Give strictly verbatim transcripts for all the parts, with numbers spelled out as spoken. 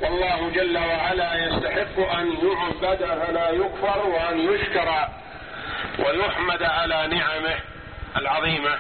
والله جل وعلا يستحق أن يعبد فلا يكفر، وأن يشكر ويحمد على نعمه العظيمة.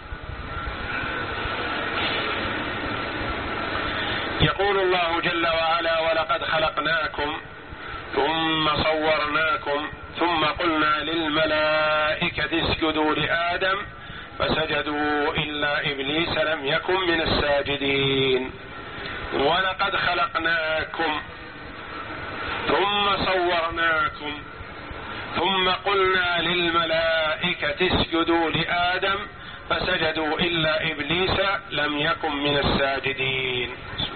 يقول الله جل وعلا: ولقد خلقناكم ثم صورناكم ثم قلنا للملائكة اسجدوا لآدم فسجدوا إلا إبليس لم يكن من الساجدين. ولقد خلقناكم ثم صورناكم ثم قلنا للملائكة اسجدوا لآدم فسجدوا إلا إبليس لم يكن من الساجدين.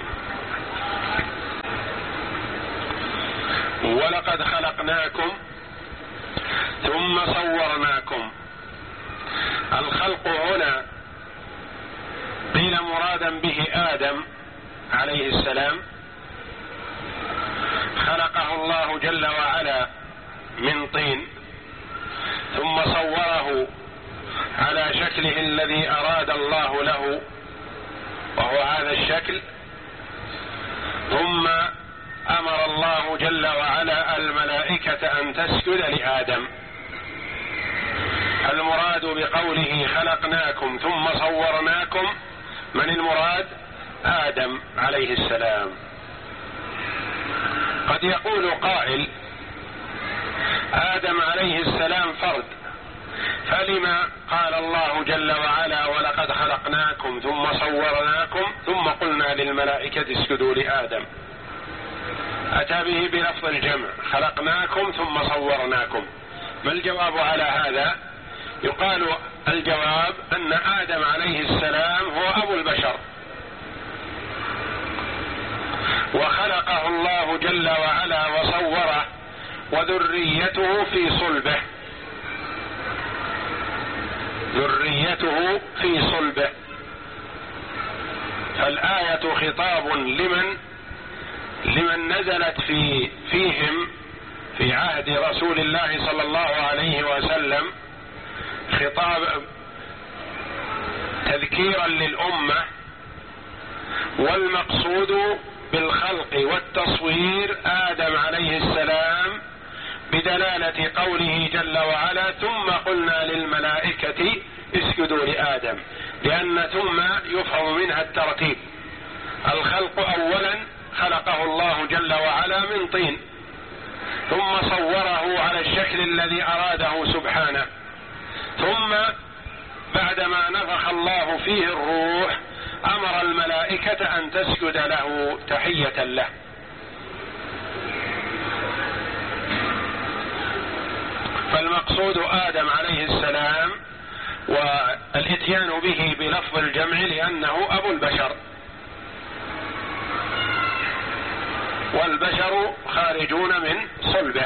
ولقد خلقناكم ثم صورناكم. الخلق هنا قيل مرادا به آدم عليه السلام، خلقه الله جل وعلا من طين ثم صوره على شكله الذي أراد الله له وهو هذا الشكل، ثم أمر الله جل وعلا الملائكة أن تسجد لآدم. المراد بقوله خلقناكم ثم صورناكم من المراد؟ آدم عليه السلام. قد يقول قائل: آدم عليه السلام فرد، فلما قال الله جل وعلا ولقد خلقناكم ثم صورناكم ثم قلنا للملائكة اسجدوا لآدم؟ أتى به بلفظ الجمع: خلقناكم ثم صورناكم. ما الجواب على هذا؟ يقال الجواب أن آدم عليه السلام هو أبو البشر، وخلقه الله جل وعلا وصوره، وذريته في صلبه، ذريته في صلبه. فالآية خطاب لمن لمن نزلت في فيهم في عهد رسول الله صلى الله عليه وسلم، خطاب تذكيرا للأمة، والمقصود بالخلق والتصوير آدم عليه السلام بدلالة قوله جل وعلا: ثم قلنا للملائكة اسجدوا لآدم، لأن ثم يفهم منها الترتيب. الخلق أولا خلقه الله جل وعلا من طين، ثم صوره على الشكل الذي أراده سبحانه، ثم بعدما نفخ الله فيه الروح أمر الملائكة أن تسجد له تحية له. فالمقصود آدم عليه السلام، والاتيان به بلفظ الجمع لأنه أبو البشر، والبشر خارجون من صلبه.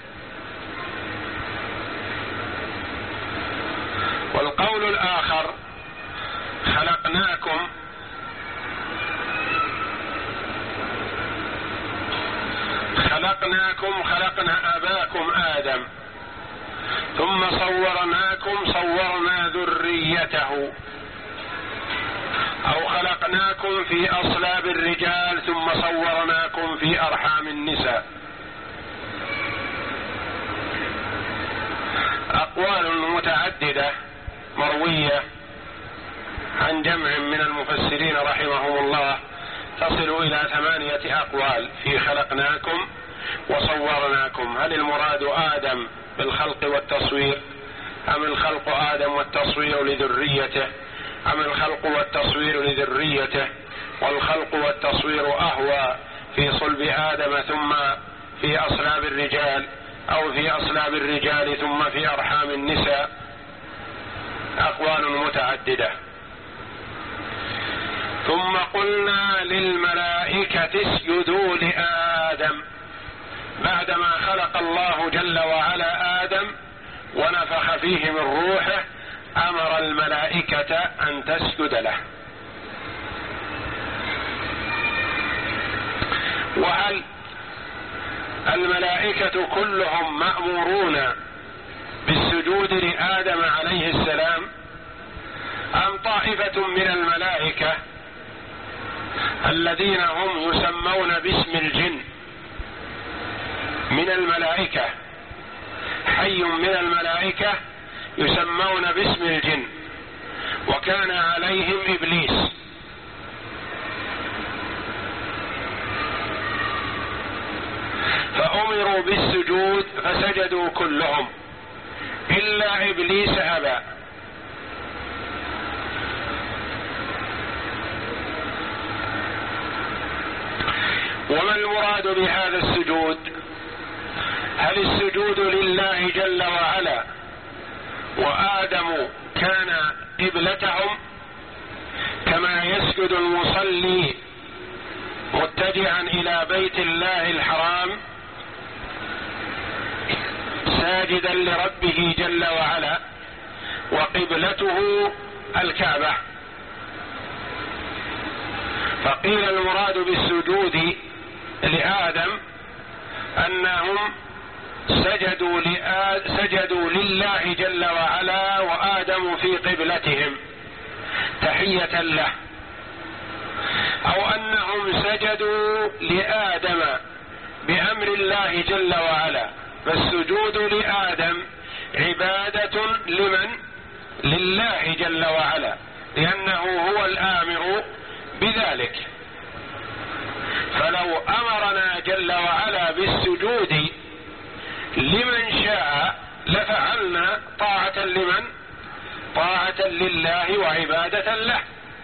والقول الآخر: خلقناكم خلقناكم خلقنا أباكم آدم ثم صورناكم صورنا ذريته، أو خلقناكم في أصلاب الرجال ثم صورناكم في أرحام النساء. أقوال متعددة مروية عن جمع من المفسرين رحمهم الله تصل إلى ثمانية أقوال في خلقناكم وصورناكم. هل المراد آدم بالخلق والتصوير، أم الخلق آدم والتصوير لذريته، أم الخلق والتصوير لذريته والخلق والتصوير أهوى في صلب آدم ثم في أصلاب الرجال، أو في أصلاب الرجال ثم في أرحام النساء؟ أقوال متعددة. ثم قلنا للملائكة اسجدوا لآدم، بعدما خلق الله جل وعلا آدم ونفخ فيه من روحه أمر الملائكة أن تسجد له. وهل الملائكة كلهم مأمورون بالسجود لآدم عليه السلام، أم طائفة من الملائكة الذين هم يسمون باسم من الملائكة حي من الملائكة يسمون باسم الجن، وكان عليهم إبليس، فأمروا بالسجود فسجدوا كلهم إلا إبليس أبى. وما المراد بهذا السجود؟ هل السجود لله جل وعلا وآدم كان قبلتهم كما يسجد المصلي متجعا إلى بيت الله الحرام ساجدا لربه جل وعلا وقبلته الكعبة؟ فقيل المراد بالسجود لآدم أنهم سجدوا, سجدوا لله جل وعلا وآدم في قبلتهم تحية له، أو أنهم سجدوا لآدم بأمر الله جل وعلا، فالسجود لآدم عبادة لمن؟ لله جل وعلا، لأنه هو الآمر بذلك. فلو أمرنا جل وعلا بالسجود لمن شاء لفعلنا طاعة لمن؟ طاعة لله وعبادة له.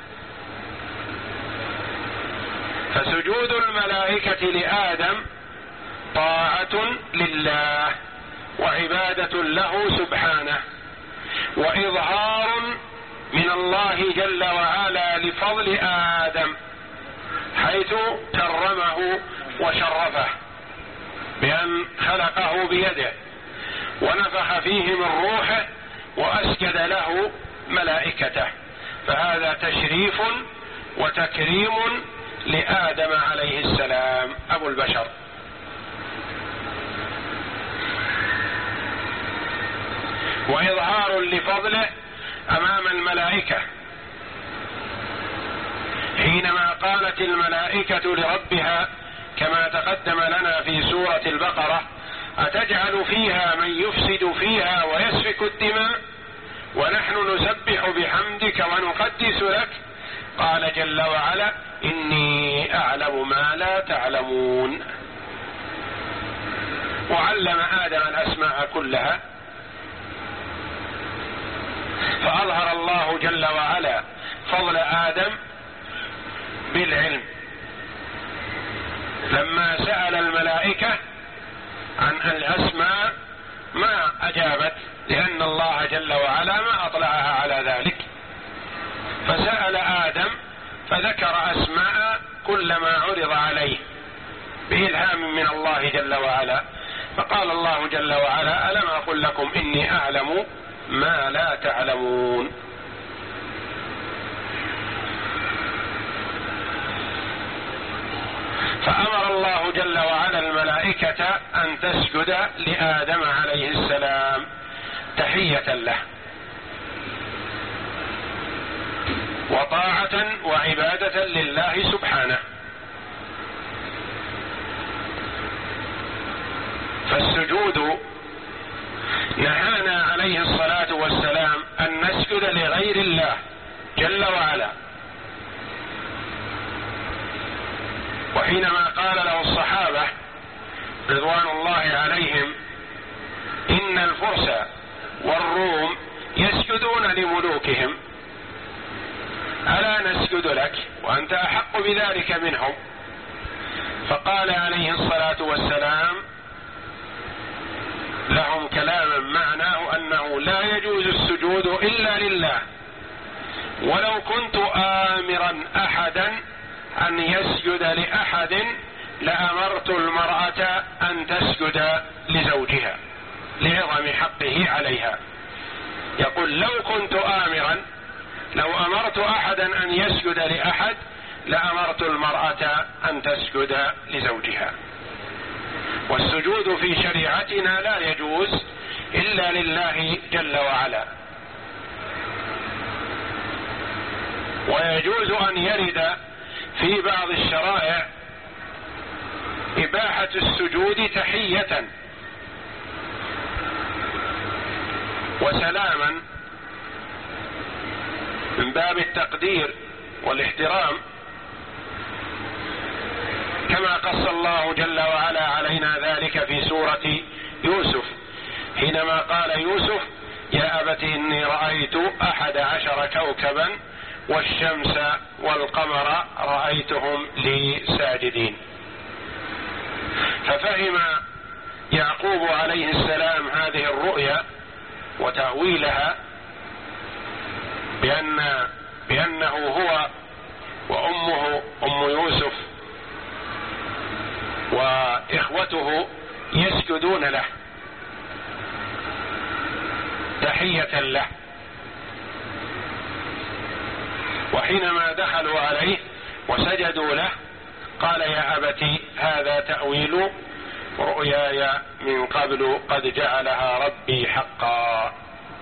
فسجود الملائكة لآدم طاعة لله وعبادة له سبحانه، وإظهار من الله جل وعلا لفضل آدم حيث كرمه وشرفه بأن خلقه بيده ونفخ فيه من روحه وأسجد له ملائكته، فهذا تشريف وتكريم لآدم عليه السلام أبو البشر. وإظهار لفضله أمام الملائكة حينما قالت الملائكة لربها كما تقدم لنا في سورة البقرة: أتجعل فيها من يفسد فيها ويسفك الدماء ونحن نسبح بحمدك ونقدس لك؟ قال جل وعلا: إني أعلم ما لا تعلمون. وعلم آدم الأسماء كلها، فأظهر الله جل وعلا فضل آدم بالعلم لما سأل الملائكة عن الأسماء ما أجابت، لأن الله جل وعلا ما أطلعها على ذلك، فسأل آدم فذكر أسماء كل ما عرض عليه بإلهام من الله جل وعلا، فقال الله جل وعلا: ألم أقل لكم إني أعلم ما لا تعلمون. فأمر الله جل وعلا الملائكة أن تسجد لآدم عليه السلام تحية له وطاعة وعبادة لله سبحانه. فالسجود نهانا عليه الصلاة والسلام أن نسجد لغير الله جل وعلا، وحينما قال له الصحابة رضوان الله عليهم: إن الفرس والروم يسجدون لملوكهم، ألا نسجد لك وأنت أحق بذلك منهم؟ فقال عليه الصلاة والسلام لهم كلاما معناه أنه لا يجوز السجود إلا لله، ولو كنت آمرا أحدا أن يسجد لأحد لأمرت المرأة أن تسجد لزوجها لعظم حقه عليها. يقول: لو كنت آمرا، لو أمرت أحدا أن يسجد لأحد لأمرت المرأة أن تسجد لزوجها. والسجود في شريعتنا لا يجوز إلا لله جل وعلا، ويجوز أن يرد في بعض الشرائع إباحة السجود تحية وسلاما من باب التقدير والاحترام، كما قص الله جل وعلا علينا ذلك في سورة يوسف حينما قال يوسف: يا أبت إني رأيت أحد عشر كوكبا والشمس والقمر رأيتهم لي ساجدين. ففهم يعقوب عليه السلام هذه الرؤيا وتأويلها بأن بأنه هو وأمه أم يوسف وإخوته يسجدون له تحية له. وحينما دخلوا عليه وسجدوا له قال: يا أبت هذا تأويل رؤياي من قبل قد جعلها ربي حقا.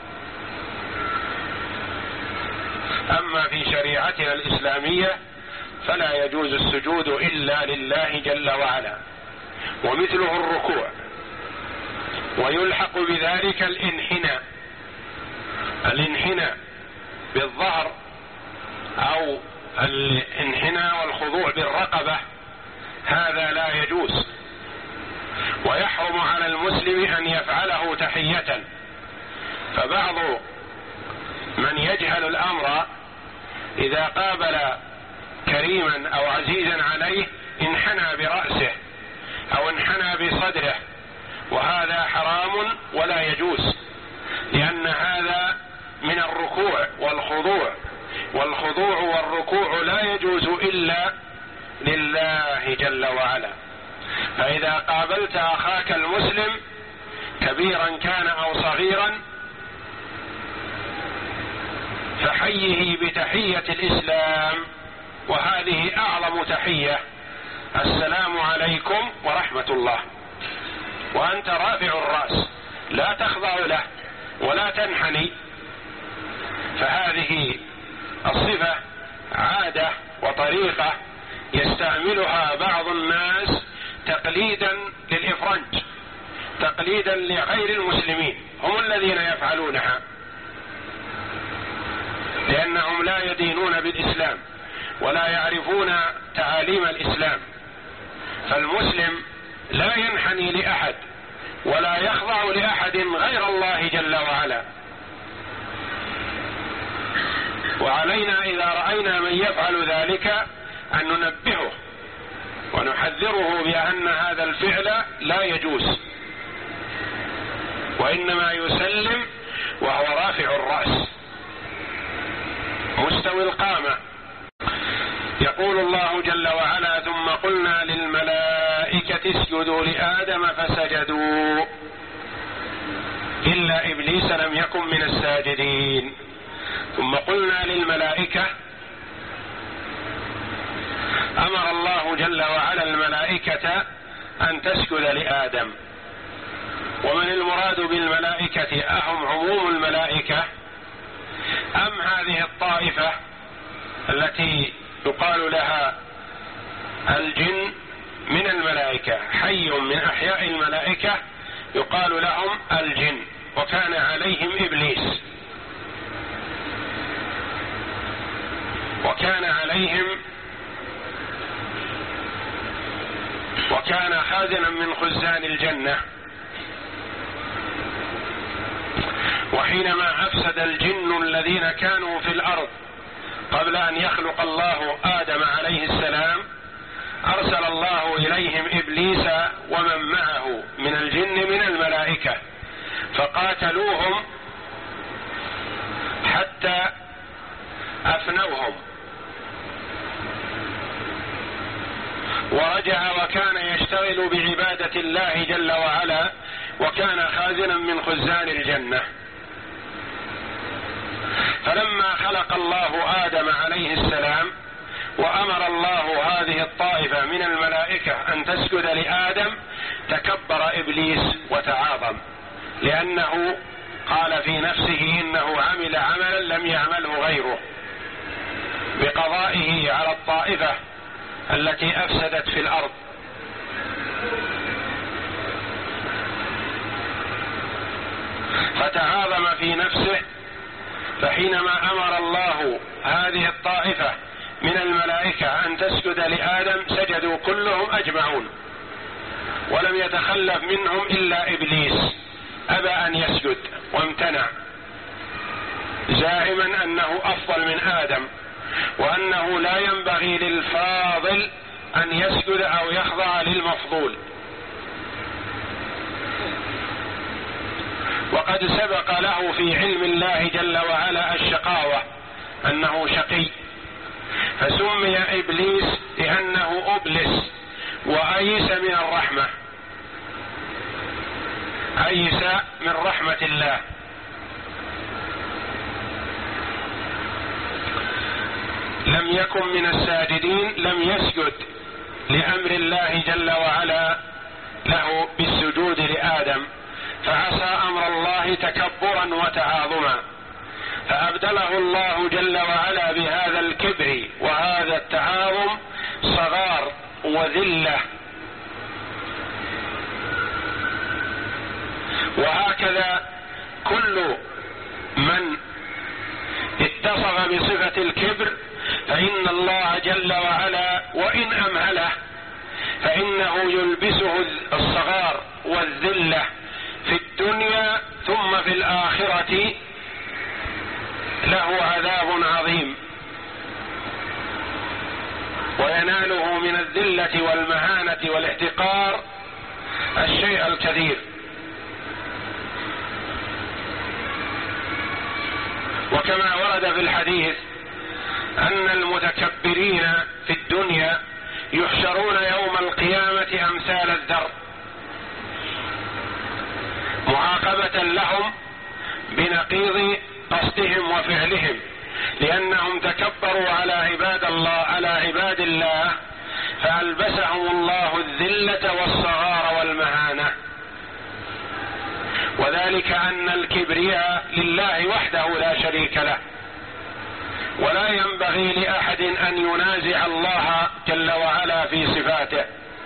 أما في شريعتنا الإسلامية فلا يجوز السجود إلا لله جل وعلا، ومثله الركوع، ويلحق بذلك الانحناء الانحناء بالظهر أو الانحناء والخضوع بالرقبة، هذا لا يجوز، ويحرم على المسلم أن يفعله تحية. فبعض من يجهل الأمر إذا قابل كريما أو عزيزا عليه انحنى برأسه أو انحنى بصدره، وهذا حرام ولا يجوز، لأن هذا من الركوع والخضوع، والخضوع والركوع لا يجوز إلا لله جل وعلا. فإذا قابلت أخاك المسلم كبيرا كان أو صغيرا فحيه بتحية الإسلام، وهذه أعظم تحية: السلام عليكم ورحمة الله، وأنت رافع الرأس لا تخضع له ولا تنحني. فهذه الصفة عادة وطريقة يستعملها بعض الناس تقليدا للإفرنج، تقليدا لغير المسلمين، هم الذين يفعلونها لأنهم لا يدينون بالإسلام ولا يعرفون تعاليم الإسلام. فالمسلم لا ينحني لأحد ولا يخضع لأحد غير الله جل وعلا. وعلينا إذا رأينا من يفعل ذلك أن ننبهه ونحذره بأن هذا الفعل لا يجوز، وإنما يسلم وهو رافع الرأس مستوي القامة. يقول الله جل وعلا: ثم قلنا للملائكة اسجدوا لآدم فسجدوا إلا إبليس لم يكن من الساجدين. ثم قلنا للملائكة، أمر الله جل وعلا الملائكة أن تسجد لآدم. ومن المراد بالملائكة؟ أهم عموم الملائكة أم هذه الطائفة التي يقال لها الجن من الملائكة؟ حي من أحياء الملائكة يقال لهم الجن، وكان عليهم إبليس، وكان عليهم وكان خازنا من خزان الجنة. وحينما أفسد الجن الذين كانوا في الأرض قبل أن يخلق الله آدم عليه السلام، أرسل الله إليهم إبليس ومن معه من الجن من الملائكة فقاتلوهم حتى أفنوهم، ورجع وكان يشتغل بعبادة الله جل وعلا، وكان خازنا من خزان الجنة. فلما خلق الله آدم عليه السلام وأمر الله هذه الطائفة من الملائكة أن تسجد لآدم، تكبر إبليس وتعاظم، لأنه قال في نفسه إنه عمل عملا لم يعمله غيره بقضائه على الطائفة التي أفسدت في الأرض. في نفسه، فحينما أمر الله هذه الطائفة من الملائكة أن تسجد لآدم سجدوا كلهم أجمعون، ولم يتخلف منهم إلا إبليس أبى أن يسجد وامتنع، زاعما أنه أفضل من آدم، وأنه لا ينبغي للفاضل أن يسجد أو يخضع للمفضول. وقد سبق له في علم الله جل وعلا الشقاوة، أنه شقي، فسمي إبليس لأنه أبلس وأيس من الرحمة، أيس من رحمة الله. لم يكن من الساجدين، لم يسجد لأمر الله جل وعلا له بالسجود لآدم، فعصى أمر الله تكبرا وتعاظما، فأبدله الله جل وعلا بهذا الكبر وهذا التعاظم صغار وذلة. وهكذا كل من اتصف بصفة الكبر فإن الله جل وعلا وإن أمهله فإنه يلبسه الصغار والذلة في الدنيا، ثم في الآخرة له عذاب عظيم، ويناله من الذلة والمهانة والاحتقار الشيء الكثير. وكما ورد في الحديث أن المتكبرين في الدنيا يحشرون يوم القيامة أمثال الذر، معاقبة لهم بنقيض قصدهم وفعلهم، لأنهم تكبروا على عباد الله على عباد الله فألبسهم الله الذلة والصغار والمهانة. وذلك أن الكبرياء لله وحده لا شريك له، ولا ينبغي لأحد أن ينازع الله جل وعلا في صفاته،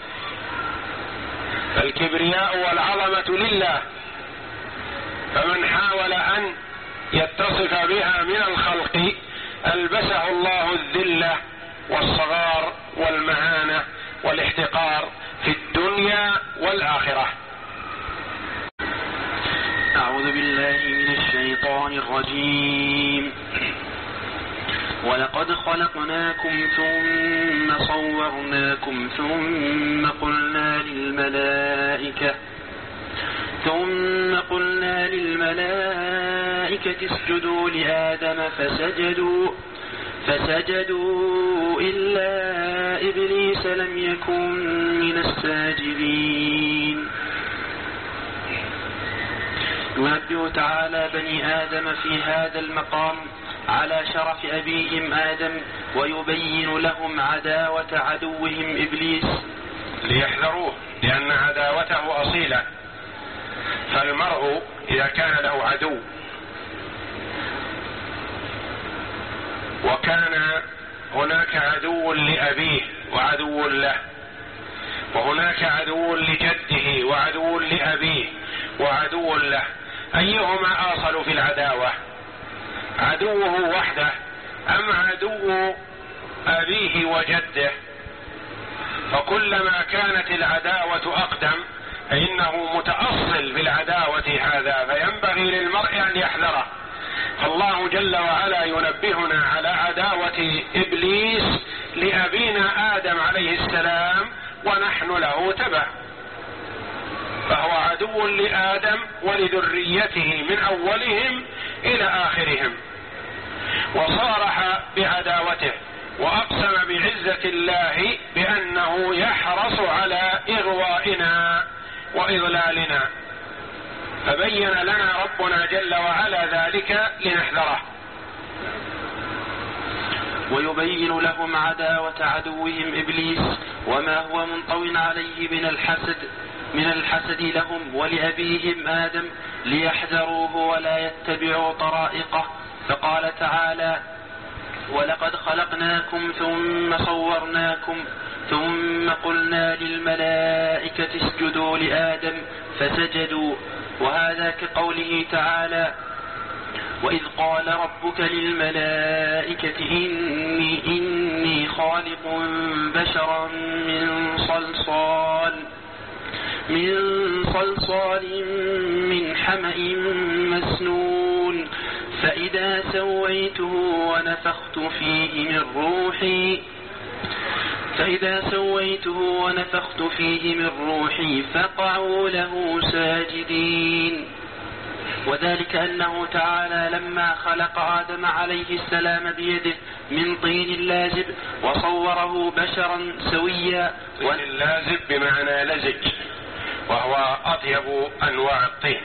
فالكبرياء والعظمة لله، فمن حاول أن يتصف بها من الخلق ألبسه الله الذلة والصغار والمهانة والاحتقار في الدنيا والآخرة. أعوذ بالله من الشيطان الرجيم. ولقد خلقناكم ثم صورناكم ثم قلنا للملائكة ثم قلنا للملائكة اسجدوا لآدم فسجدوا فسجدوا إلا إبليس لم يكن من الساجدين. ينبه تعالى بني آدم في هذا المقام على شرف أبيهم آدم، ويبين لهم عداوة عدوهم إبليس ليحذروه، لأن عداوته أصيلة. فالمرء إذا كان له عدو وكان هناك عدو لأبيه وعدو له، وهناك عدو لجده وعدو لأبيه وعدو له، أيهما أصل في العداوة؟ عدوه وحده أم عدو أبيه وجده؟ فكلما كانت العداوة أقدم فإنه متأصل بالعداوة هذا، فينبغي للمرء أن يحذره. فالله جل وعلا ينبهنا على عداوة إبليس لأبينا آدم عليه السلام ونحن له تبع، فهو عدو لآدم ولذريته من أولهم إلى آخرهم، وصارح بعداوته وأقسم بعزة الله بأنه يحرص على إغوائنا وإضلالنا، فبين لنا ربنا جل وعلا ذلك لنحذره. ويبين لهم عداوة عدوهم إبليس وما هو منطو عليه من الحسد من الحسد لهم ولأبيهم آدم، ليحذروه ولا يتبعوا طرائقه. فقال تعالى: ولقد خلقناكم ثم صورناكم ثم قلنا للملائكة اسجدوا لآدم فسجدوا. وهذا كقوله تعالى: وإذ قال ربك للملائكة إني, إني خالق بشرا من صلصال من صلصال من حمأ مسنون فإذا سويته ونفخت فيه من روحي فإذا سويته ونفخت فيه من روحي فقعوا له ساجدين. وذلك أنه تعالى لما خلق آدم عليه السلام بيده من طين لازب وصوره بشرا سويا. طين لازب بمعنى لزج، وهو أطيب أنواع الطين.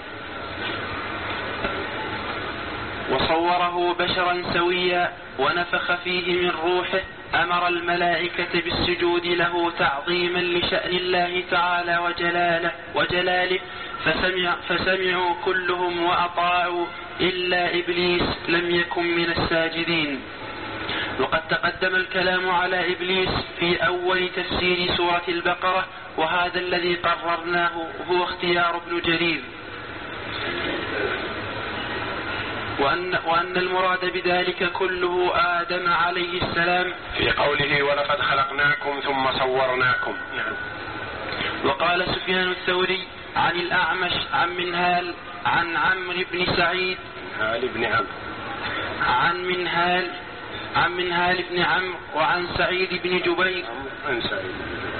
وصوره بشرا سويا ونفخ فيه من روحه أمر الملائكة بالسجود له تعظيما لشأن الله تعالى وجلاله, وجلاله فسمع فسمعوا كلهم وأطاعوا إلا إبليس لم يكن من الساجدين. وقد تقدم الكلام على إبليس في أول تفسير سورة البقرة، وهذا الذي قررناه هو اختيار ابن جرير، وأن, وأن المراد بذلك كله آدم عليه السلام في قوله ولقد خلقناكم ثم صورناكم. نعم. وقال سفيان الثوري عن الأعمش عن منهال عن عمرو بن سعيد منهال بن عمرو عن منهال عن منهال بن عمرو وعن سعيد بن جبير عن سعيد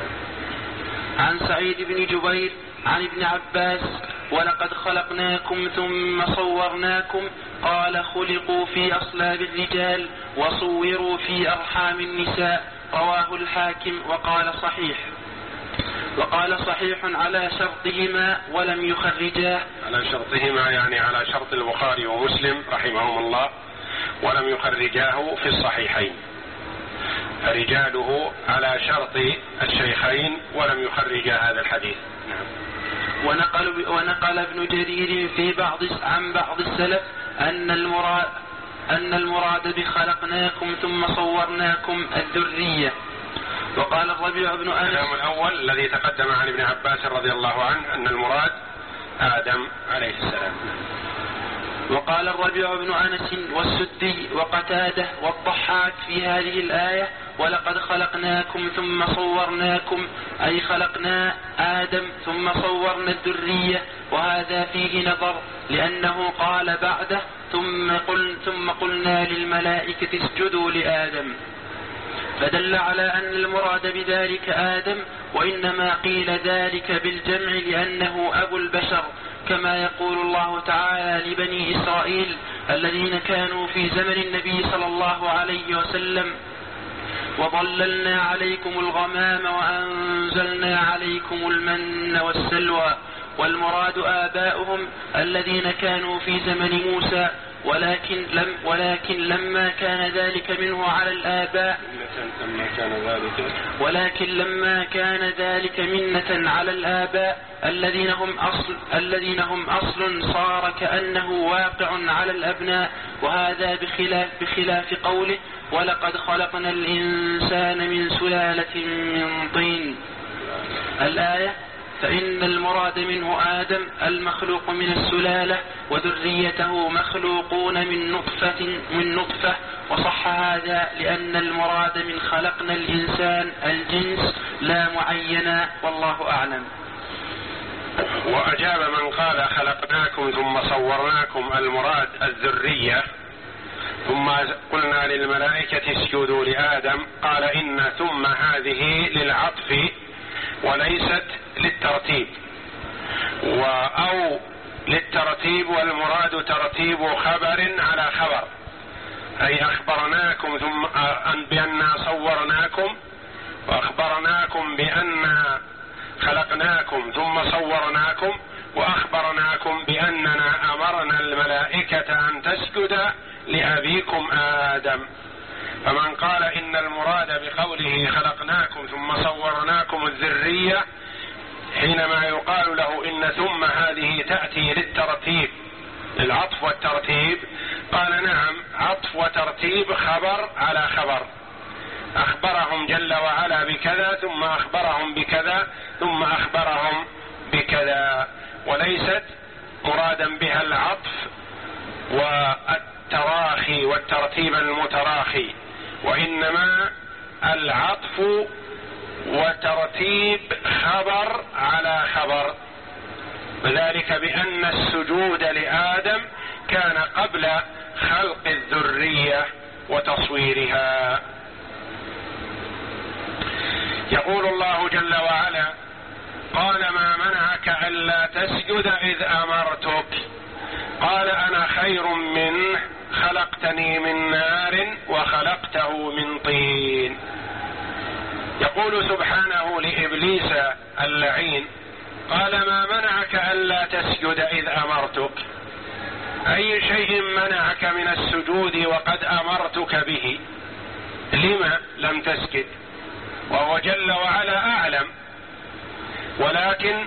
عن سعيد بن جبير عن ابن عباس ولقد خلقناكم ثم صورناكم قال خلقوا في أصلاب الرجال وصوروا في أرحام النساء. رواه الحاكم وقال صحيح وقال صحيح على شرطهما ولم يخرجاه. على شرطهما يعني على شرط البخاري ومسلم رحمهم الله، ولم يخرجاه في الصحيحين، فرجاله على شرط الشيخين ولم يخرجا هذا الحديث. نعم. ونقل, ونقل ابن جرير في بعض عن بعض السلف أن المراد, أن المراد بخلقناكم ثم صورناكم الذرية. وقال الربيع بن أنس الكلام الأول الذي تقدم عن ابن عباس رضي الله عنه أن المراد آدم عليه السلام. وقال الربيع بن أنس والسدي وقتاده والضحاك في هذه الآية ولقد خلقناكم ثم صورناكم أي خلقنا آدم ثم صورنا الذرية، وهذا فيه نظر لأنه قال بعده ثم, قل ثم قلنا للملائكة اسجدوا لآدم، فدل على أن المراد بذلك آدم، وإنما قيل ذلك بالجمع لأنه أبو البشر، كما يقول الله تعالى لبني إسرائيل الذين كانوا في زمن النبي صلى الله عليه وسلم وظللنا عليكم الغمام وأنزلنا عليكم المن والسلوى، والمراد آباؤهم الذين كانوا في زمن موسى، ولكن, لم ولكن لما كان ذلك منه على الآباء لما كان ذلك ولكن لما كان ذلك منة على الآباء الذين هم أصل الذين هم أصل صار كأنه واقع على الأبناء، وهذا بخلاف بخلاف قوله ولقد خلقنا الإنسان من سلالة من طين الآية، فإن المراد منه آدم المخلوق من السلالة، وذريته مخلوقون من نطفة من نطفة وصح هذا لأن المراد من خلقنا الإنسان الجنس لا معينا، والله أعلم. وأجاب من قال خلقناكم ثم صورناكم المراد الذرية ثم قلنا للملائكة اسجدوا لآدم، قال إن ثم هذه للعطف وليست للترتيب، أو للترتيب والمراد ترتيب خبر على خبر، أي أخبرناكم ثم بأننا صورناكم وأخبرناكم بأننا خلقناكم ثم صورناكم وأخبرناكم بأننا أمرنا الملائكة أن تسجد لأبيكم آدم. فمن قال إن المراد بقوله خلقناكم ثم صورناكم الذرية حينما يقال له إن ثم هذه تأتي للترتيب العطف والترتيب، قال نعم، عطف وترتيب خبر على خبر، أخبرهم جل وعلا بكذا ثم أخبرهم بكذا ثم أخبرهم بكذا، وليست مرادا بها العطف والتراخي والترتيب المتراخي، وإنما العطف وترتيب خبر على خبر، وذلك بأن السجود لآدم كان قبل خلق الذرية وتصويرها. يقول الله جل وعلا: قال ما منعك ألا تسجد إذ أمرتك قال أنا خير منه خلقتني من نار وخلقته من طين. يقول سبحانه لإبليس اللعين: قال ما منعك ألا تسجد إذ أمرتك، أي شيء منعك من السجود وقد أمرتك به؟ لما لم تسجد؟ وهو جل وعلا أعلم، ولكن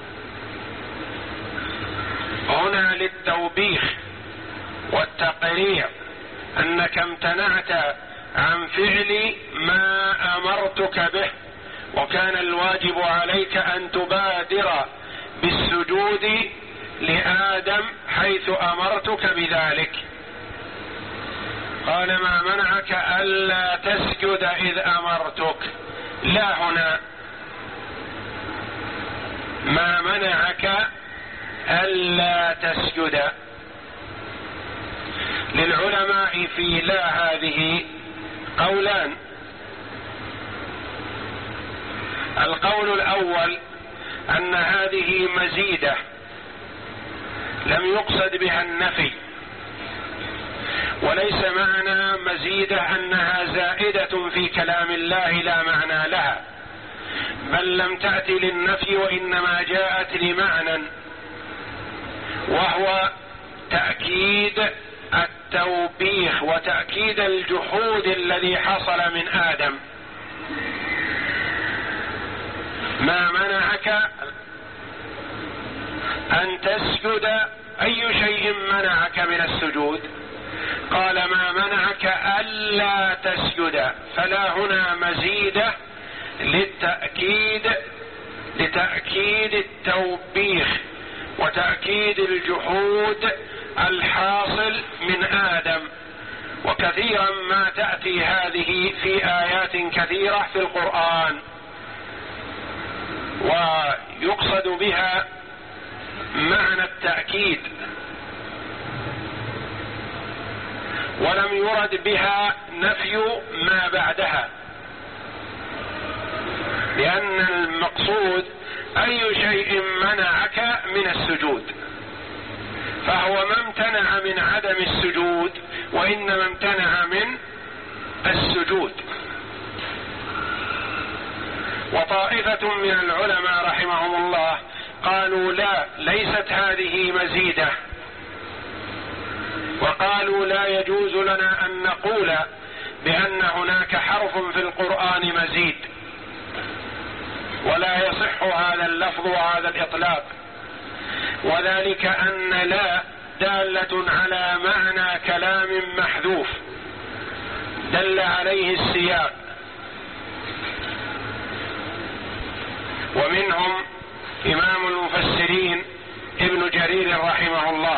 هنا للتوبيخ والتقرير أنك امتنعت عن فعل ما أمرتك به، وكان الواجب عليك أن تبادر بالسجود لآدم حيث أمرتك بذلك. قال ما منعك ألا تسجد إذ أمرتك، لا هنا ما منعك ألا تسجد. للعلماء في لا هذه قولان: القول الأول أن هذه مزيدة لم يقصد بها النفي، وليس معنى مزيدة أنها زائدة في كلام الله لا معنى لها، بل لم تأتي للنفي وإنما جاءت لمعنى، وهو تأكيد التوبيخ وتأكيد الجحود الذي حصل من آدم. ما منعك أن تسجد، أي شيء منعك من السجود؟ قال ما منعك ألا تسجد، فلا هنا مزيدة للتأكيد لتأكيد التوبيخ وتأكيد الجحود الحاصل من آدم. وكثيرا ما تأتي هذه في آيات كثيرة في القرآن، ويقصد بها معنى التأكيد، ولم يرد بها نفي ما بعدها، لأن المقصود أي شيء منعك من السجود، فهو ما امتنع من عدم السجود وإنما امتنع من السجود. وطائفة من العلماء رحمهم الله قالوا لا، ليست هذه مزيدة، وقالوا لا يجوز لنا أن نقول بأن هناك حرف في القرآن مزيد، ولا يصح هذا اللفظ وهذا الإطلاق، وذلك أن لا دالة على معنى كلام محذوف دل عليه السياق. ومنهم إمام المفسرين ابن جرير رحمه الله،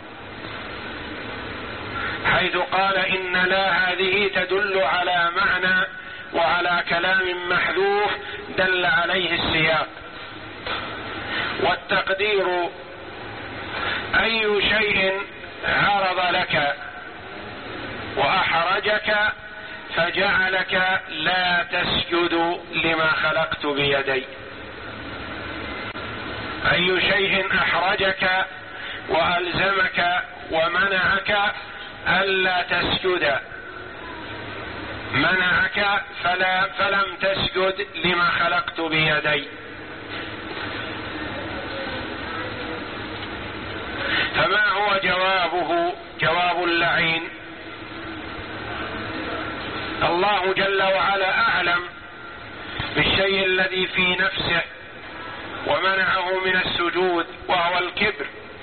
حيث قال إن لا هذه تدل على معنى وعلى كلام محذوف دل عليه السياق. والتقدير أي شيء عرض لك وأحرجك فجعلك لا تسجد لما خلقت بيدي، أي شيء أحرجك وألزمك ومنعك ألا تسجد، منعك فلا فلم تسجد لما خلقت بيدي. فما هو جوابه؟ جواب اللعين: الله جل وعلا أعلم بالشيء الذي في نفسه ومنعه من السجود، وهو الكبر،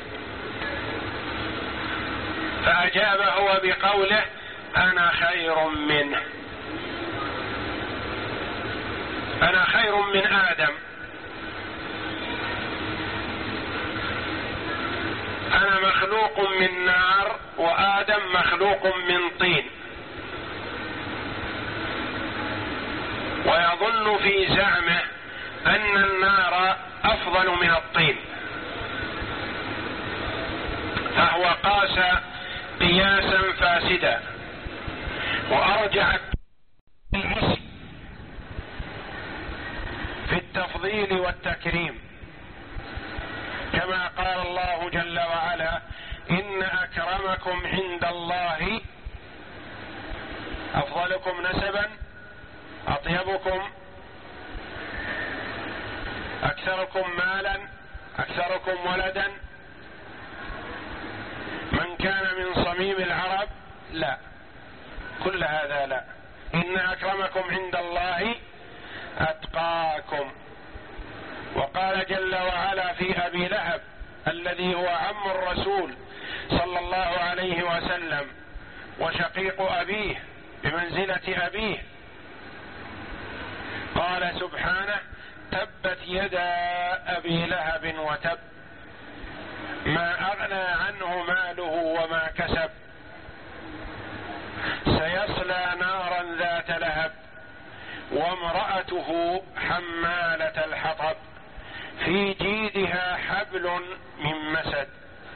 فأجاب هو بقوله أنا خير منه، أنا خير من آدم، أنا مخلوق من نار نار وآدم مخلوق من طين، ويظن في زعمه أن النار أفضل من الطين، فهو قاس قياسا فاسدا وأرجع الأصل في التفضيل والتكريم، كما قال الله جل وعلا: إن أكرمكم عند الله أفضلكم نسبا أطيبكم أكثركم مالا أكثركم ولدا. من كان من صميم العرب لا، كل هذا لا. إن أكرمكم عند الله أتقاكم. وقال جل وعلا في أبي لهب الذي هو عم الرسول صلى الله عليه وسلم وشقيق أبيه بمنزلة أبيه، قال سبحانه: تبت يدا أبي لهب وتب، ما أغنى عنه ماله وما كسب، سيصلى نارا ذات لهب وامرأته حمالة الحطب في جيدها حبل من مسد.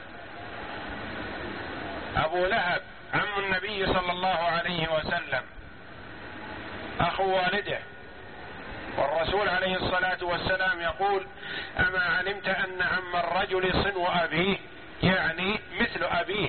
أبو لهب عم النبي صلى الله عليه وسلم، أخو والده، والرسول عليه الصلاة والسلام يقول: أما علمت أن عم الرجل صنو أبيه، يعني مثل أبيه.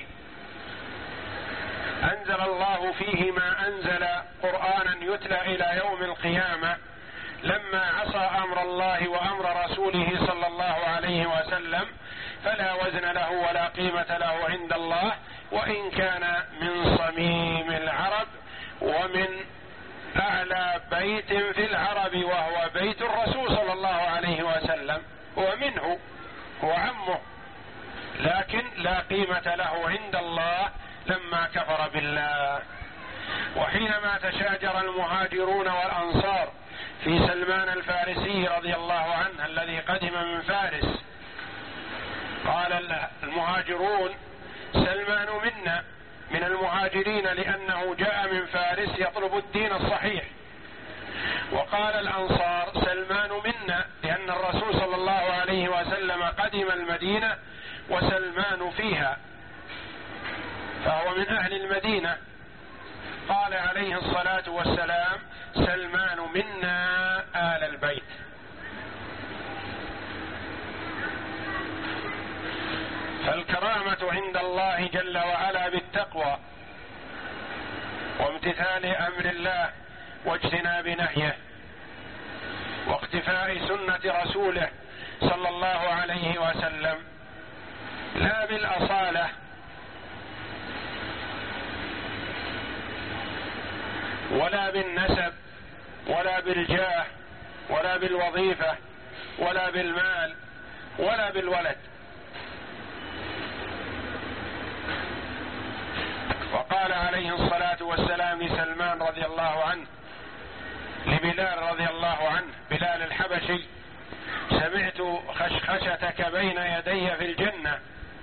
أنزل الله فيه ما أنزل قرآنا يتلى إلى يوم القيامة لما عصى أمر الله وأمر رسوله صلى الله عليه وسلم، فلا وزن له ولا قيمة له عند الله، وإن كان من صميم العرب ومن أعلى بيت في العرب وهو بيت الرسول صلى الله عليه وسلم، هو منه، هو عمه، لكن لا قيمة له عند الله لما كفر بالله. وحينما تشاجر المهاجرون والأنصار في سلمان الفارسي رضي الله عنه الذي قدم من فارس، قال المهاجرون: سلمان منا، من المهاجرين، لأنه جاء من فارس يطلب الدين الصحيح. وقال الأنصار: سلمان منا، لأن الرسول صلى الله عليه وسلم قدم المدينة وسلمان فيها، فهو من أهل المدينة. قال عليه الصلاة والسلام: سلمان منا آل البيت. فالكرامة عند الله جل وعلا بالتقوى وامتثال أمر الله واجتناب نهيه واقتفاء سنة رسوله صلى الله عليه وسلم، لا بالأصالة ولا بالنسب ولا بالجاه ولا بالوظيفة ولا بالمال ولا بالولد. وقال عليه الصلاة والسلام لسلمان رضي الله عنه لبلال رضي الله عنه، بلال الحبشي: سمعت خشخشتك بين يدي في الجنة،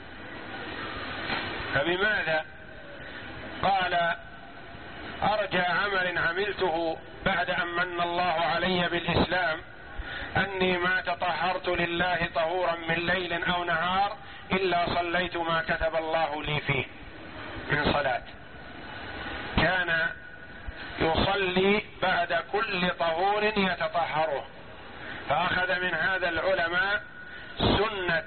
فبماذا؟ قال: أرجى عمل عملته بعد أن من الله علي بالإسلام أني ما تطهرت لله طهورا من ليل أو نهار إلا صليت ما كتب الله لي فيه من صلاة. كان يصلي بعد كل طهور يتطهره، فأخذ من هذا العلماء سنة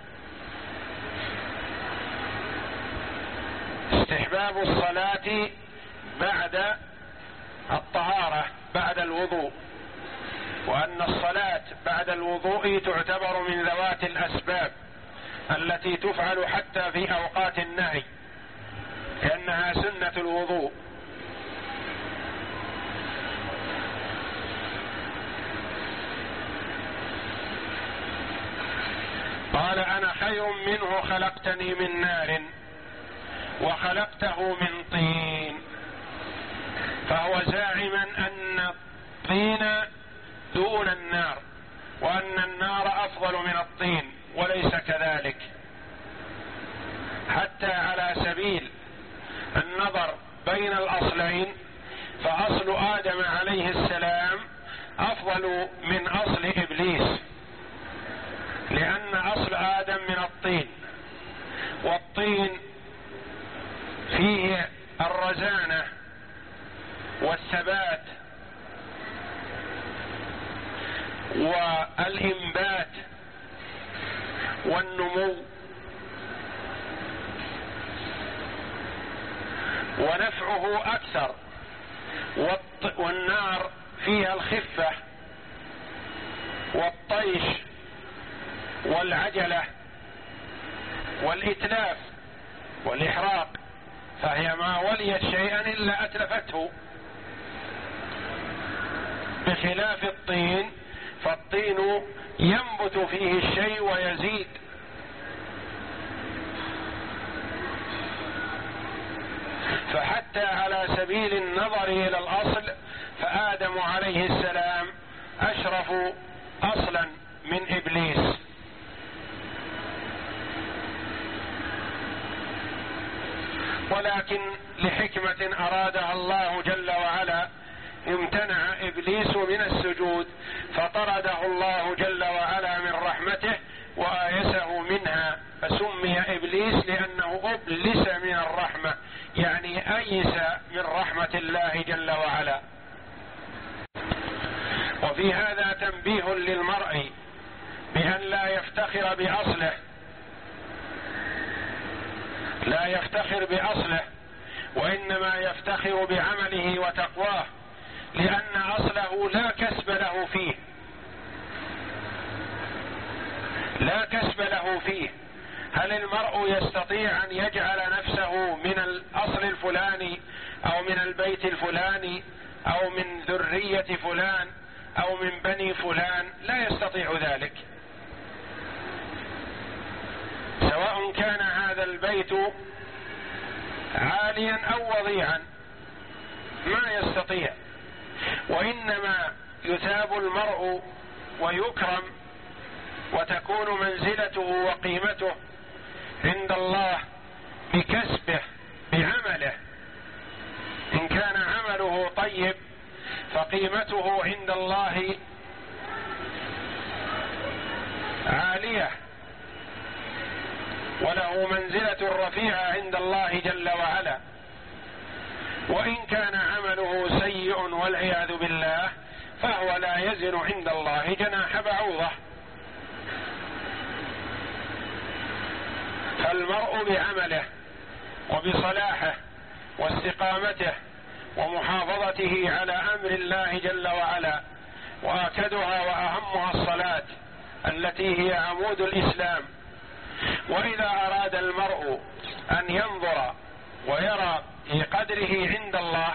استحباب الصلاة بعد الطهارة بعد الوضوء، وأن الصلاة بعد الوضوء تعتبر من ذوات الأسباب التي تفعل حتى في أوقات النهي، لأنها سنة الوضوء. قال: أنا خير منه، خلقتني من نار وخلقته من طين. فهو زاعما أن الطين دون النار، وأن النار أفضل من الطين، وليس كذلك. حتى على سبيل النظر بين الأصلين فأصل آدم عليه السلام أفضل من أصل إبليس، لأن أصل آدم من الطين، والطين فيه الرزانة والثبات والإنبات والنمو، ونفعه أكثر، والنار فيها الخفة والطيش والعجلة والإتلاف والإحراق، فهي ما وليت شيئا إلا أتلفته، بخلاف الطين فالطين ينبت فيه الشيء ويزيد. فحتى على سبيل النظر إلى الأصل فآدم عليه السلام أشرف أصلا من إبليس. ولكن لحكمة أرادها الله جل وعلا امتنع إبليس من السجود، فطرده الله جل وعلا من رحمته وآيسه منها، فسمي إبليس لأنه أبلس من الرحمة، يعني أيس من رحمة الله جل وعلا. وفي هذا تنبيه للمرء بأن لا يفتخر بأصله، لا يفتخر بأصله، وإنما يفتخر بعمله وتقواه، لأن أصله لا كسب له فيه، لا كسب له فيه. هل المرء يستطيع أن يجعل نفسه من الأصل الفلاني أو من البيت الفلاني أو من ذرية فلان أو من بني فلان؟ لا يستطيع ذلك، سواء كان هذا البيت عاليا أو وضيعا، ما يستطيع. وإنما يثاب المرء ويكرم وتكون منزلته وقيمته عند الله بكسبه بعمله. إن كان عمله طيب فقيمته عند الله عالية وله منزلة رفيعة عند الله جل وعلا. وإن كان عمله سيء والعياذ بالله فهو لا يزن عند الله جناح بعوضة. فالمرء بعمله وبصلاحه واستقامته ومحافظته على أمر الله جل وعلا، وآكدها وأهمها الصلاة التي هي عمود الإسلام. وإذا أراد المرء أن ينظر ويرى في قدره عند الله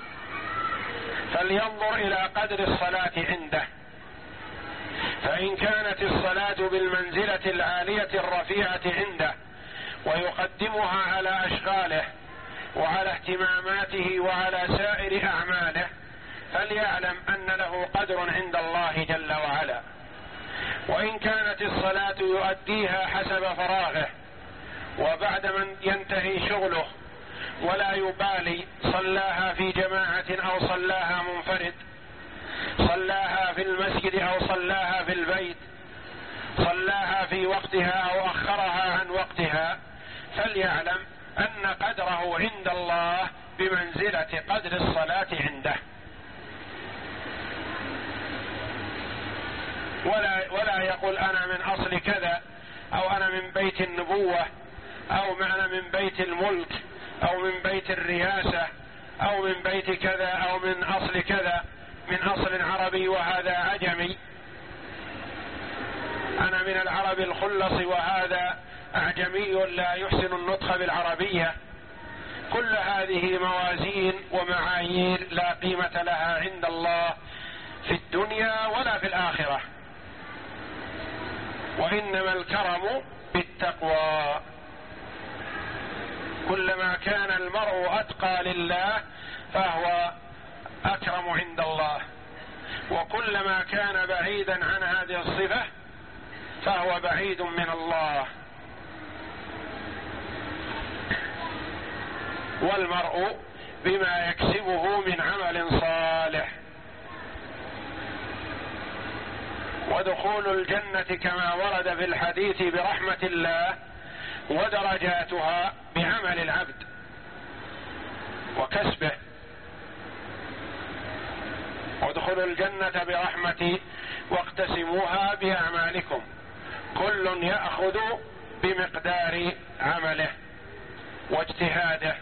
فلينظر إلى قدر الصلاة عنده، فإن كانت الصلاة بالمنزلة العالية الرفيعة عنده ويقدمها على أشغاله وعلى اهتماماته وعلى سائر أعماله فليعلم أن له قدر عند الله جل وعلا. وإن كانت الصلاة يؤديها حسب فراغه وبعد من ينتهي شغله ولا يبالي صلاها في جماعة أو صلاها منفرد، صلاها في المسجد أو صلاها في البيت، صلاها في وقتها أو أخرها عن وقتها، فليعلم أن قدره عند الله بمنزلة قدر الصلاة عنده. ولا, ولا يقول أنا من أصل كذا أو أنا من بيت النبوة أو أنا من بيت الملك أو من بيت الرياسة أو من بيت كذا أو من أصل كذا، من أصل عربي وهذا عجمي، أنا من العرب الخلص وهذا أعجمي لا يحسن النطق بالعربية. كل هذه موازين ومعايير لا قيمة لها عند الله في الدنيا ولا في الآخرة، وإنما الكرم بالتقوى. كلما كان المرء أتقى لله فهو أكرم عند الله، وكلما كان بعيدا عن هذه الصفة فهو بعيد من الله. والمرء بما يكسبه من عمل صالح. ودخول الجنة كما ورد في الحديث برحمة الله، ودرجاتها بعمل العبد وكسبه. وادخلوا الجنة برحمتي واقتسموها بأعمالكم، كل يأخذ بمقدار عمله واجتهاده.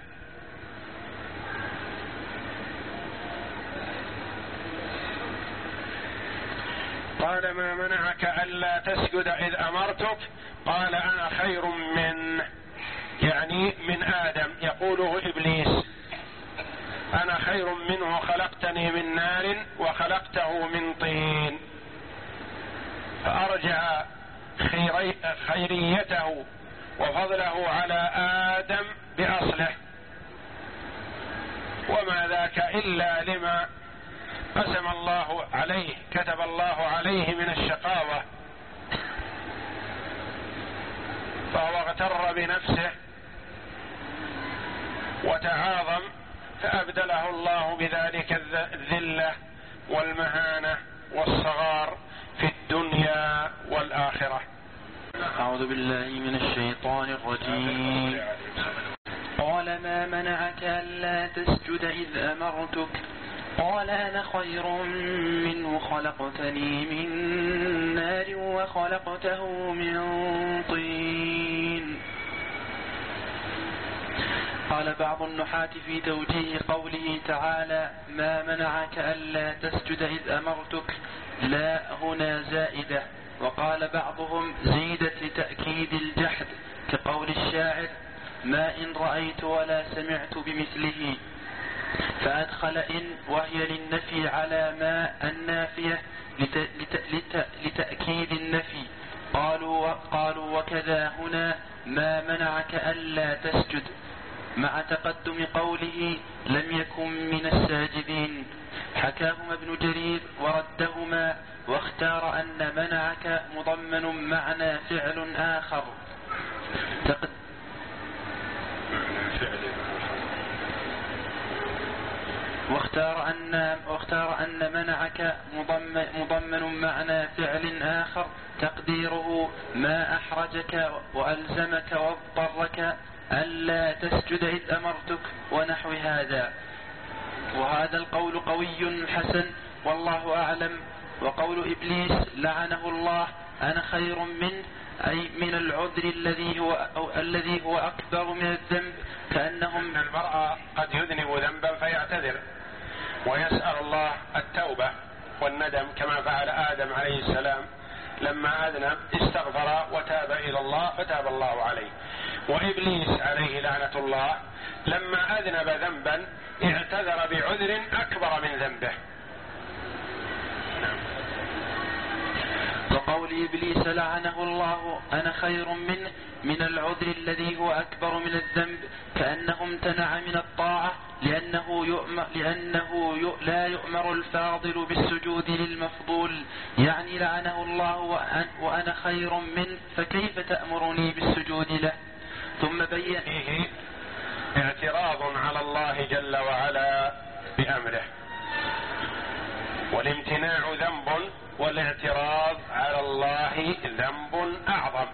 قال ما منعك ألا تسجد إذ أمرتك؟ قال أنا خير منه، يعني من آدم، يقوله إبليس، أنا خير منه، خلقتني من نار وخلقته من طين. فأرجع خيري خيريته وفضله على آدم بأصله، وما ذاك إلا لما قسم الله عليه، كتب الله عليه من الشقاوة، فهو اغتر بنفسه وتعاظم، فأبدله الله بذلك الذلة والمهانة والصغار في الدنيا والآخرة. أعوذ بالله من الشيطان الرجيم. قال ما منعك ألا تسجد إذ أمرتك؟ قال أنا خير منه، خلقتني من نار وخلقته من طين. قال بعض النحاة في توجيه قوله تعالى ما منعك ألا تسجد إذ أمرتك، لا هنا زائدة. وقال بعضهم زيدت لتأكيد الجحد، كقول الشاعر ما إن رأيت ولا سمعت بمثله، فأدخل إن وهي للنفي على ما النافية لت... لت... لت... لتأكيد النفي. قالوا قالوا وكذا هنا ما منعك ألا تسجد، مع تقدم قوله لم يكن من الساجدين. حكاهما ابن جرير وردهما، واختار أن منعك مضمن معنى فعل آخر تقد... واختار أن واختار أن منعك مضمن, مضمن معنى فعل آخر تقديره ما أحرجك وألزمك واضطرك ألا تسجد إذ أمرتك، ونحو هذا. وهذا القول قوي حسن والله أعلم. وقول إبليس لعنه الله أنا خير منه، أي من العذر الذي هو أو الذي هو أكبر من الذنب، كأنهم المرأة قد يذنب ذنبا فيعتذر ويسأل الله التوبة والندم، كما فعل آدم عليه السلام لما أذنب استغفر وتاب إلى الله فتاب الله عليه. وإبليس عليه لعنة الله لما أذنب ذنبا اعتذر بعذر أكبر من ذنبه. وقول إبليس لعنه الله أنا خير منه من العذر الذي هو أكبر من الذنب، كأنه امتنع من الطاعة لأنه, يؤمر لأنه لا يؤمر الفاضل بالسجود للمفضول، يعني لعنه الله وأنا خير منه فكيف تأمرني بالسجود له. ثم بين فيه اعتراض على الله جل وعلا بأمره، والامتناع ذنب والاعتراض على الله ذنب أعظم.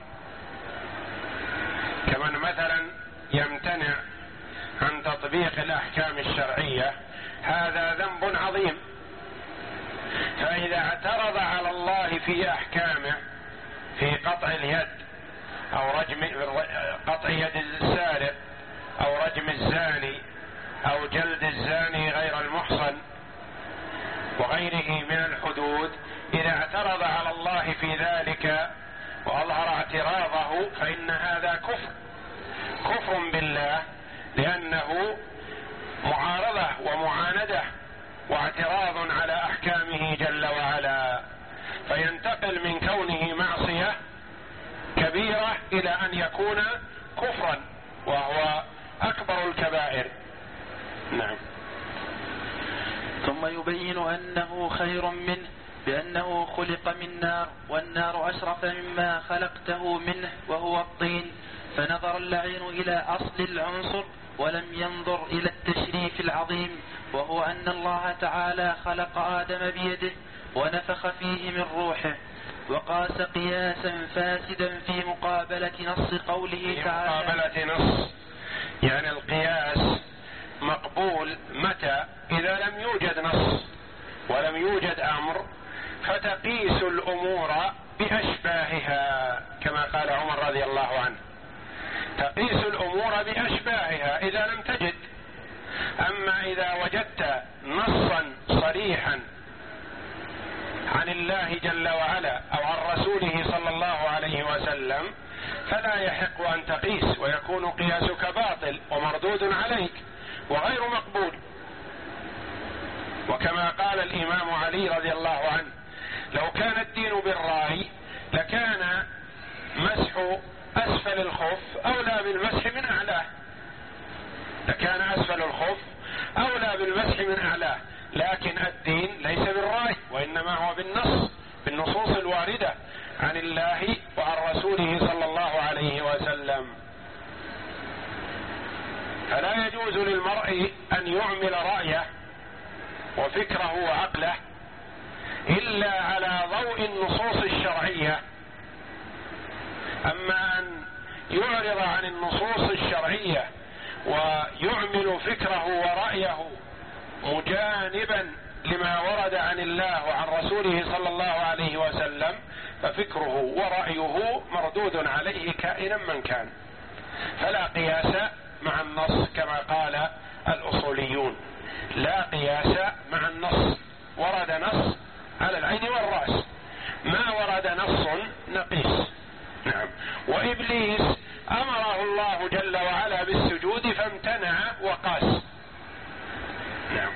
كمن مثلا يمتنع عن تطبيق الأحكام الشرعية، هذا ذنب عظيم. فإذا اعترض على الله في أحكامه في قطع اليد أو رجم قطع يد السارق أو رجم الزاني أو جلد الزاني غير المحصن وغيره من الحدود، إذا اعترض على الله في ذلك وأظهر اعتراضه فإن هذا كفر كفر بالله، لأنه معارضة ومعاندة واعتراض على أحكامه جل وعلا، فينتقل من كونه معصية كبيرة إلى أن يكون كفرا وهو أكبر الكبائر. نعم. ثم يبين أنه خير منه بأنه خلق من نار، والنار أشرف مما خلقته منه وهو الطين. فنظر اللعين إلى أصل العنصر ولم ينظر إلى التشريف العظيم، وهو أن الله تعالى خلق آدم بيده ونفخ فيه من روحه، وقاس قياسا فاسدا في مقابلة نص قوله تعالى. في مقابلة نص يعني القياس مقبول متى؟ إذا لم يوجد نص ولم يوجد أمر، فتقيس الأمور بأشباهها كما قال عمر رضي الله عنه، تقيس الأمور بأشباهها إذا لم تجد. أما إذا وجدت نصا صريحا عن الله جل وعلا أو عن رسوله صلى الله عليه وسلم فلا يحق أن تقيس، ويكون قياسك باطل ومردود عليك وغير مقبول. وكما قال الإمام علي رضي الله عنه: لو كان الدين بالرأي لكان مسح أسفل الخف أولى بالمسح من أعلاه، لكان أسفل الخف أولى بالمسح من أعلاه، لكن الدين ليس بالرأي وإنما هو بالنص، بالنصوص الواردة عن الله وعن رسوله صلى الله عليه وسلم. فلا يجوز للمرء أن يعمل رأيه وفكره وعقله إلا على ضوء النصوص الشرعية. أما أن يعرض عن النصوص الشرعية ويعمل فكره ورأيه مجانبا لما ورد عن الله وعن رسوله صلى الله عليه وسلم، ففكره ورأيه مردود عليه كائنا من كان. فلا قياس مع النص كما قال الأصوليون، لا قياس مع النص. ورد نص على العين والرأس، ما ورد نص نقيس. نعم. وإبليس أمره الله جل وعلا بالسجود فامتنع وقاس. نعم.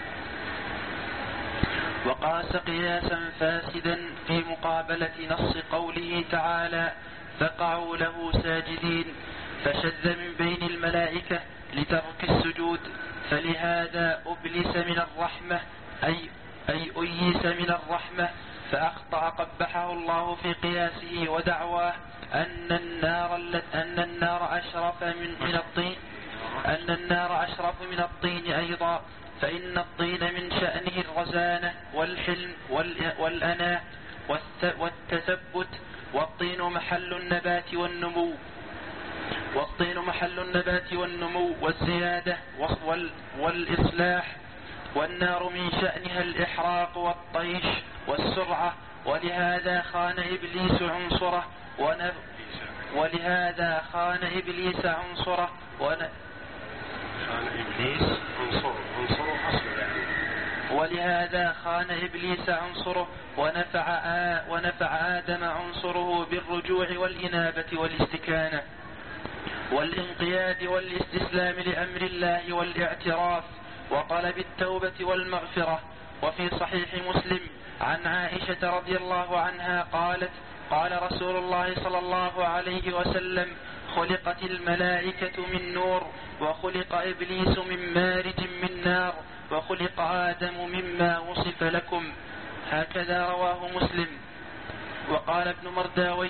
وقاس قياسا فاسدا في مقابلة نص قوله تعالى: فقعوا له ساجدين، فشذ من بين الملائكة لترك السجود، فلهذا أبلس من الرحمة أي, أي أيس من الرحمة، فأخطأ قبحه الله في قياسه ودعواه أن النار, أن النار أشرف من, من الطين أن النار أشرف من الطين أيضا، فإن الطين من شأنه الرزانة والحلم والأناة والتثبت، والطين محل النبات والنمو والطين محل النبات والنمو والزيادة والإصلاح، والنار من شأنها الإحراق والطيش والسرعة، ولهذا خان إبليس عنصره ونف ولهذا خان إبليس عنصره ون... خان إبليس عنصره عنصره أصله يعني. ولهذا خان إبليس عنصره ونفع, آ... ونفع آدم عنصره بالرجوع والإنابة والاستكانة والانقياد والاستسلام لأمر الله والاعتراف وطلب التوبة والمغفرة. وفي صحيح مسلم عن عائشة رضي الله عنها قالت: قال رسول الله صلى الله عليه وسلم: خلقت الملائكة من نور، وخلق إبليس من مارج من نار، وخلق آدم مما وصف لكم. هكذا رواه مسلم. وقال ابن مرداوي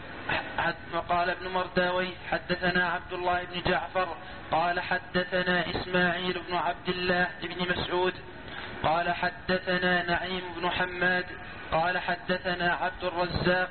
وقال ابن مرداوي حدثنا عبد الله بن جعفر قال حدثنا إسماعيل بن عبد الله بن مسعود قال حدثنا نعيم بن حماد قال حدثنا عبد الرزاق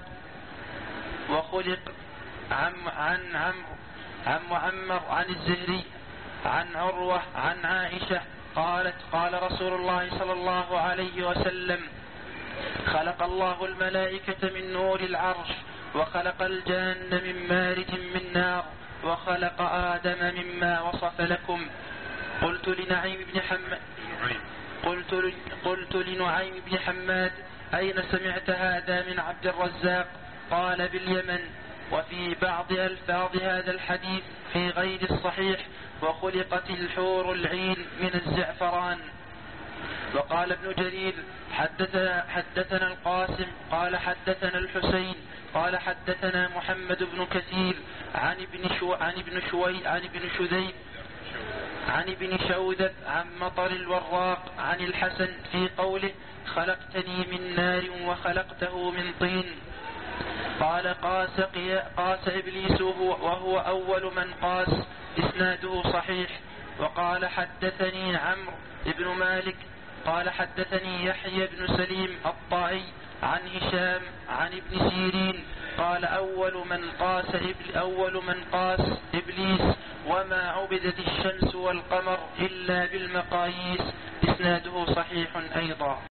وخلق عن عن عمرو عن معمر عن الزهري عن عروة عن عائشة قالت: قال رسول الله صلى الله عليه وسلم: خلق الله الملائكة من نور العرش، وخلق الجان من مارج من نار، وخلق آدم مما وصف لكم. قلت لنعيم بن حماد قلت, قلت لنعيم بن حماد: أين سمعت هذا من عبد الرزاق؟ قال: باليمن. وفي بعض ألفاظ هذا الحديث في غير الصحيح: وخلقت الحور العين من الزعفران. وقال ابن جرير: حدثنا, حدثنا القاسم قال حدثنا الحسين قال حدثنا محمد بن كثير عن ابن شو عن ابن شوي عن ابن شذيب عن ابن شوذب عن مطر الوراق عن الحسن في قوله: خلقتني من نار وخلقته من طين. قال: قاس, قاس إبليس وهو أول من قاس، إسناده صحيح. وقال حدثني عمرو بن مالك قال حدثني يحيى بن سليم الطائي عن هشام عن ابن سيرين قال أول من قاس أول من قاس إبليس وما عبدت الشمس والقمر إلا بالمقاييس. إسناده صحيح أيضا.